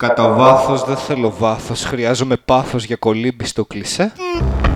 Κατά βάθος δεν θέλω βάθος, χρειάζομαι πάθος για κολύμπι στο κλισέ.